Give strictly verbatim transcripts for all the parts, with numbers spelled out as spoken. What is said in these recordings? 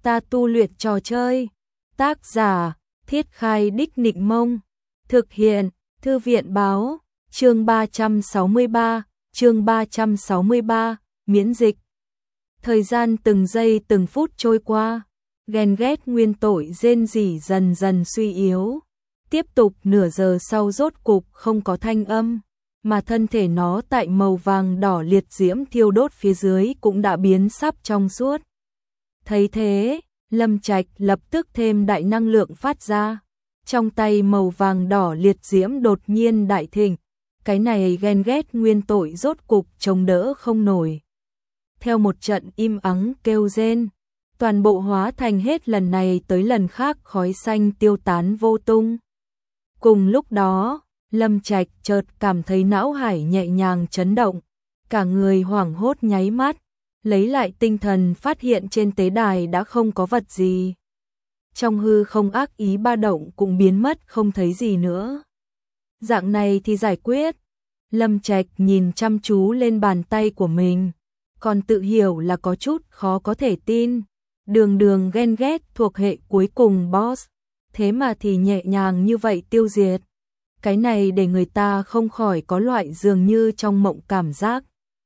ta tu luyện trò chơi. Tác giả, Thiết Khai Đích Nịnh Mông. Thực hiện, Thư viện Báo. Chương ba trăm sáu mươi ba, chương ba trăm sáu mươi ba, miễn dịch. Thời gian từng giây từng phút trôi qua, ghen ghét nguyên tội rên rỉ dần dần suy yếu. Tiếp tục nửa giờ sau rốt cục không có thanh âm, mà thân thể nó tại màu vàng đỏ liệt diễm thiêu đốt phía dưới cũng đã biến sắp trong suốt. Thấy thế, Lâm Trạch lập tức thêm đại năng lượng phát ra. Trong tay màu vàng đỏ liệt diễm đột nhiên đại thịnh, cái này ghen ghét nguyên tội rốt cục chống đỡ không nổi. Theo một trận im ắng kêu rên, toàn bộ hóa thành hết lần này tới lần khác khói xanh tiêu tán vô tung. Cùng lúc đó, Lâm Trạch chợt cảm thấy não hải nhẹ nhàng chấn động, cả người hoảng hốt nháy mắt, lấy lại tinh thần phát hiện trên tế đài đã không có vật gì. Trong hư không ác ý ba động cũng biến mất không thấy gì nữa. Dạng này thì giải quyết. Lâm Trạch nhìn chăm chú lên bàn tay của mình, còn tự hiểu là có chút khó có thể tin. Đường đường ghen ghét thuộc hệ cuối cùng boss, thế mà thì nhẹ nhàng như vậy tiêu diệt. Cái này để người ta không khỏi có loại dường như trong mộng cảm giác.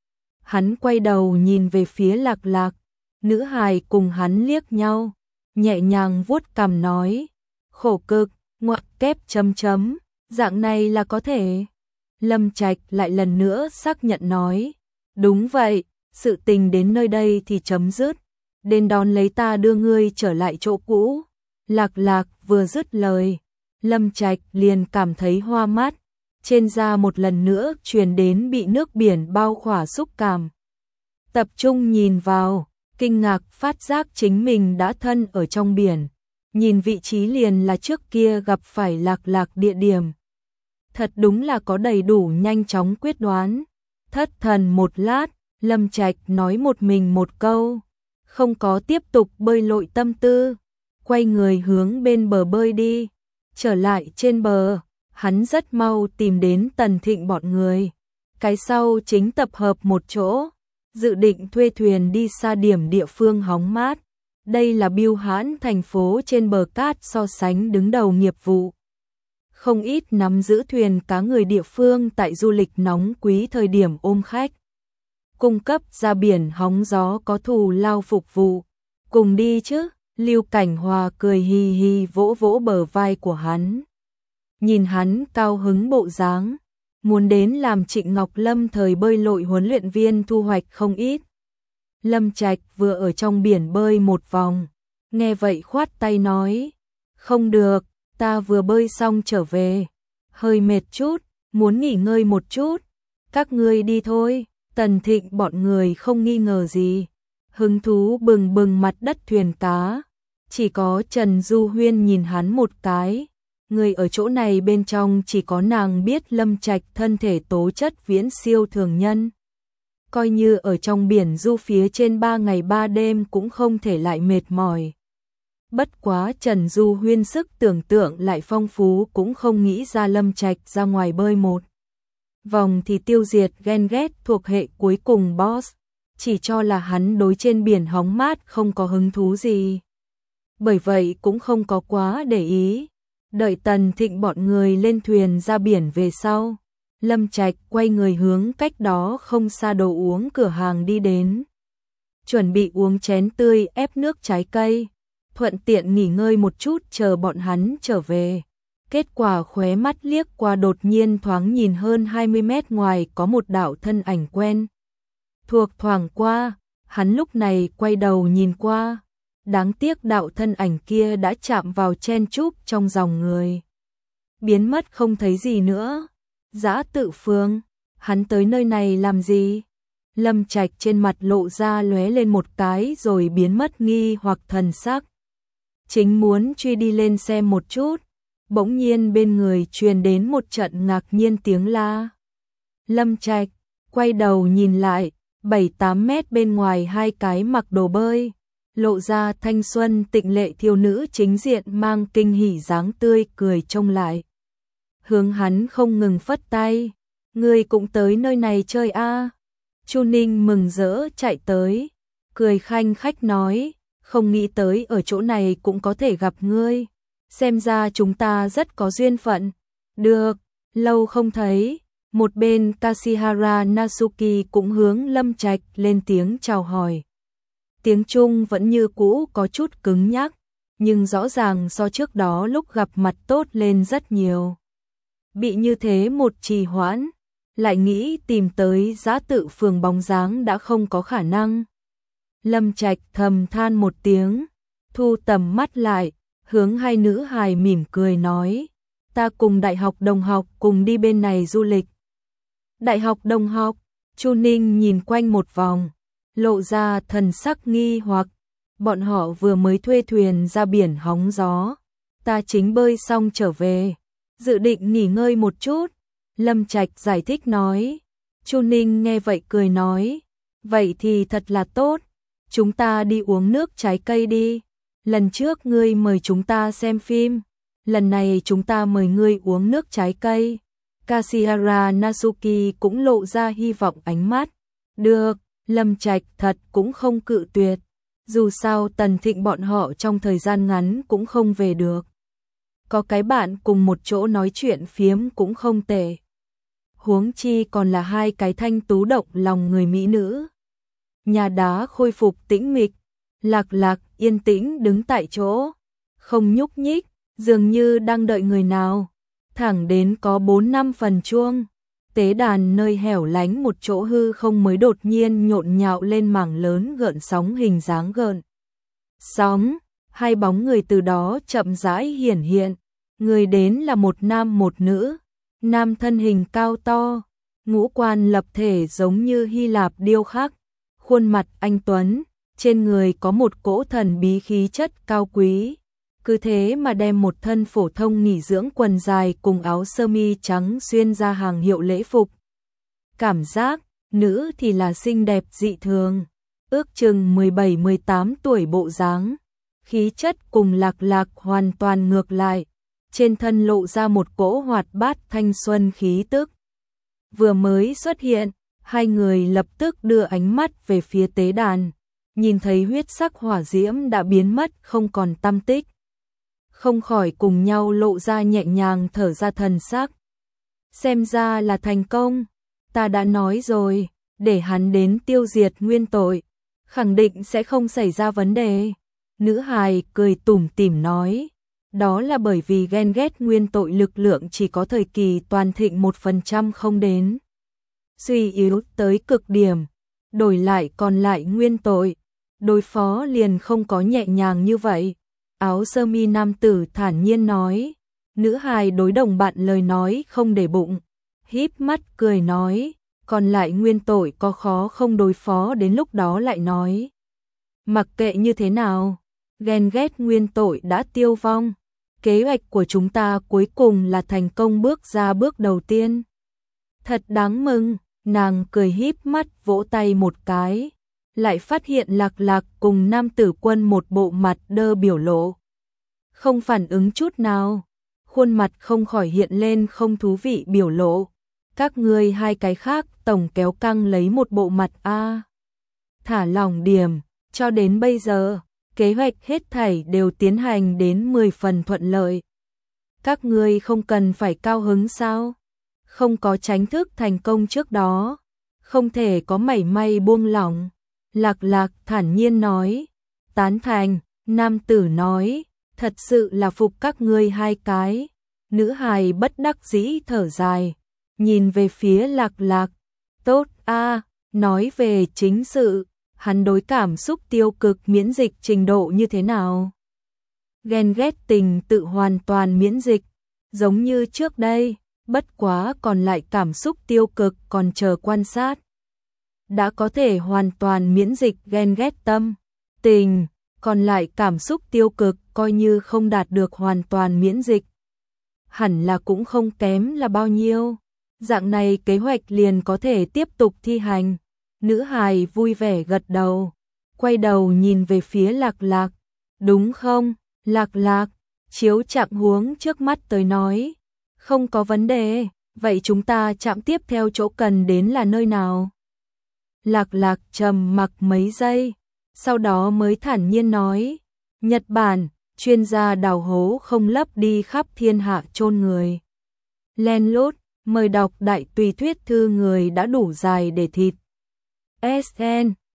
Hắn quay đầu nhìn về phía Lạc Lạc, nữ hài cùng hắn liếc nhau, nhẹ nhàng vuốt cằm nói, khổ cực, ngoặc kép chấm chấm, dạng này là có thể. Lâm Trạch lại lần nữa xác nhận nói, đúng vậy, sự tình đến nơi đây thì chấm dứt, đến đón lấy ta đưa ngươi trở lại chỗ cũ. Lạc Lạc vừa dứt lời, Lâm Trạch liền cảm thấy hoa mắt, trên da một lần nữa truyền đến bị nước biển bao khỏa xúc cảm. Tập trung nhìn vào, kinh ngạc phát giác chính mình đã thân ở trong biển, nhìn vị trí liền là trước kia gặp phải Lạc Lạc địa điểm. Thật đúng là có đầy đủ nhanh chóng quyết đoán. Thất thần một lát, Lâm Trạch nói một mình một câu, không có tiếp tục bơi lội tâm tư, quay người hướng bên bờ bơi đi. Trở lại trên bờ, hắn rất mau tìm đến Tần Thịnh bọn người. Cái sau chính tập hợp một chỗ, dự định thuê thuyền đi xa điểm địa phương hóng mát. Đây là Bưu Hãn thành phố trên bờ cát so sánh đứng đầu nghiệp vụ. Không ít nắm giữ thuyền cá người địa phương tại du lịch nóng quý thời điểm ôm khách. Cung cấp ra biển hóng gió có thù lao phục vụ. Cùng đi chứ, Lưu Cảnh Hòa cười hi hi vỗ vỗ bờ vai của hắn. Nhìn hắn cao hứng bộ dáng, muốn đến làm Trịnh Ngọc Lâm thời bơi lội huấn luyện viên thu hoạch không ít. Lâm Trạch vừa ở trong biển bơi một vòng, nghe vậy khoát tay nói, không được, ta vừa bơi xong trở về, hơi mệt chút, muốn nghỉ ngơi một chút, các ngươi đi thôi. Tần Thịnh bọn người không nghi ngờ gì, hứng thú bừng bừng mặt đất thuyền cá, chỉ có Trần Du Huyên nhìn hắn một cái, người ở chỗ này bên trong chỉ có nàng biết Lâm Trạch thân thể tố chất viễn siêu thường nhân. Coi như ở trong biển du phía trên ba ngày ba đêm cũng không thể lại mệt mỏi. Bất quá Trần Du Huyên sức tưởng tượng lại phong phú cũng không nghĩ ra Lâm Trạch ra ngoài bơi một vòng thì tiêu diệt ghen ghét thuộc hệ cuối cùng boss, chỉ cho là hắn đối trên biển hóng mát không có hứng thú gì. Bởi vậy cũng không có quá để ý. Đợi Tần Thịnh bọn người lên thuyền ra biển về sau, Lâm Trạch quay người hướng cách đó không xa đồ uống cửa hàng đi đến. Chuẩn bị uống chén tươi ép nước trái cây, thuận tiện nghỉ ngơi một chút chờ bọn hắn trở về. Kết quả khóe mắt liếc qua đột nhiên thoáng nhìn hơn hai mươi mét ngoài có một đạo thân ảnh quen thuộc thoảng qua, hắn lúc này quay đầu nhìn qua. Đáng tiếc đạo thân ảnh kia đã chạm vào chen chúc trong dòng người, biến mất không thấy gì nữa. Dã Tự Phương, hắn tới nơi này làm gì? Lâm Trạch trên mặt lộ ra lóe lên một cái rồi biến mất nghi hoặc thần sắc. Chính muốn truy đi lên xem một chút, bỗng nhiên bên người truyền đến một trận ngạc nhiên tiếng la. Lâm Trạch quay đầu nhìn lại, bảy tám mét bên ngoài hai cái mặc đồ bơi, lộ ra thanh xuân tịnh lệ thiếu nữ chính diện mang kinh hỉ dáng tươi cười trông lại. Hướng hắn không ngừng phất tay, ngươi cũng tới nơi này chơi a? Chu Ninh mừng rỡ chạy tới, cười khanh khách nói, không nghĩ tới ở chỗ này cũng có thể gặp ngươi. Xem ra chúng ta rất có duyên phận. Được, lâu không thấy. Một bên Kashihara Natsuki cũng hướng Lâm Trạch lên tiếng chào hỏi. Tiếng Trung vẫn như cũ có chút cứng nhắc, nhưng rõ ràng so trước đó lúc gặp mặt tốt lên rất nhiều. Bị như thế một trì hoãn, lại nghĩ tìm tới Giã Tự phường bóng dáng đã không có khả năng. Lâm Trạch thầm than một tiếng, thu tầm mắt lại, hướng hai nữ hài mỉm cười nói, ta cùng đại học đồng học cùng đi bên này du lịch. Đại học đồng học, Chu Ninh nhìn quanh một vòng, lộ ra thần sắc nghi hoặc, bọn họ vừa mới thuê thuyền ra biển hóng gió, ta chính bơi xong trở về, dự định nghỉ ngơi một chút. Lâm Trạch giải thích nói. Chu Ninh nghe vậy cười nói, vậy thì thật là tốt, chúng ta đi uống nước trái cây đi. Lần trước ngươi mời chúng ta xem phim, lần này chúng ta mời ngươi uống nước trái cây. Kashihara Natsuki cũng lộ ra hy vọng ánh mắt. Được, Lâm Trạch thật cũng không cự tuyệt. Dù sao Tần Thịnh bọn họ trong thời gian ngắn cũng không về được. Có cái bạn cùng một chỗ nói chuyện phiếm cũng không tệ. Huống chi còn là hai cái thanh tú động lòng người mỹ nữ. Nhà đá khôi phục tĩnh mịch, Lạc Lạc yên tĩnh đứng tại chỗ, không nhúc nhích, dường như đang đợi người nào. Thẳng đến có bốn năm phần chuông, tế đàn nơi hẻo lánh một chỗ hư không mới đột nhiên nhộn nhạo lên mảng lớn gợn sóng hình dáng gợn sóng, hai bóng người từ đó chậm rãi hiển hiện. Người đến là một nam một nữ, nam thân hình cao to, ngũ quan lập thể giống như Hy Lạp điêu khắc, khuôn mặt anh tuấn, trên người có một cỗ thần bí khí chất cao quý. Cứ thế mà đem một thân phổ thông nghỉ dưỡng quần dài cùng áo sơ mi trắng xuyên ra hàng hiệu lễ phục. Cảm giác, nữ thì là xinh đẹp dị thường, ước chừng mười bảy mười tám tuổi bộ dáng, khí chất cùng Lạc Lạc hoàn toàn ngược lại, trên thân lộ ra một cỗ hoạt bát thanh xuân khí tức. Vừa mới xuất hiện, hai người lập tức đưa ánh mắt về phía tế đàn, nhìn thấy huyết sắc hỏa diễm đã biến mất không còn tăm tích. Không khỏi cùng nhau lộ ra nhẹ nhàng thở ra thần sắc. Xem ra là thành công, ta đã nói rồi, để hắn đến tiêu diệt nguyên tội, khẳng định sẽ không xảy ra vấn đề. Nữ hài cười tủm tỉm nói, đó là bởi vì ghen ghét nguyên tội lực lượng chỉ có thời kỳ toàn thịnh một phần trăm không đến. Suy yếu tới cực điểm, đổi lại còn lại nguyên tội, đối phó liền không có nhẹ nhàng như vậy. Áo sơ mi nam tử thản nhiên nói, nữ hài đối đồng bạn lời nói không để bụng, híp mắt cười nói, còn lại nguyên tội có khó không đối phó đến lúc đó lại nói. Mặc kệ như thế nào, ghen ghét nguyên tội đã tiêu vong, kế hoạch của chúng ta cuối cùng là thành công bước ra bước đầu tiên. Thật đáng mừng, nàng cười híp mắt vỗ tay một cái. Lại phát hiện Lạc Lạc cùng nam tử quân một bộ mặt đơ biểu lộ. Không phản ứng chút nào, khuôn mặt không khỏi hiện lên không thú vị biểu lộ. Các ngươi hai cái khác tổng kéo căng lấy một bộ mặt a. Thả lỏng điểm, cho đến bây giờ, kế hoạch hết thảy đều tiến hành đến mười phần thuận lợi. Các ngươi không cần phải cao hứng sao? Không có tránh thức thành công trước đó, không thể có mảy may buông lỏng. Lạc Lạc thản nhiên nói, tán thành. Nam tử nói, thật sự là phục các ngươi hai cái. Nữ hài bất đắc dĩ thở dài, nhìn về phía Lạc Lạc. Tốt a, nói về chính sự, hắn đối cảm xúc tiêu cực miễn dịch trình độ như thế nào? Ghen ghét tình tự hoàn toàn miễn dịch, giống như trước đây, bất quá còn lại cảm xúc tiêu cực còn chờ quan sát. Đã có thể hoàn toàn miễn dịch ghen ghét tâm, tình, còn lại cảm xúc tiêu cực coi như không đạt được hoàn toàn miễn dịch. Hẳn là cũng không kém là bao nhiêu, dạng này kế hoạch liền có thể tiếp tục thi hành. Nữ hài vui vẻ gật đầu, quay đầu nhìn về phía Lạc Lạc. Đúng không, Lạc Lạc, chiếu chạm huống trước mắt tới nói. Không có vấn đề, vậy chúng ta chạm tiếp theo chỗ cần đến là nơi nào? Lạc Lạc trầm mặc mấy giây, sau đó mới thản nhiên nói, Nhật Bản, chuyên gia đào hố không lấp đi khắp thiên hạ chôn người. Len lút, mời đọc đại tùy thuyết thư người đã đủ dài để thịt. ét en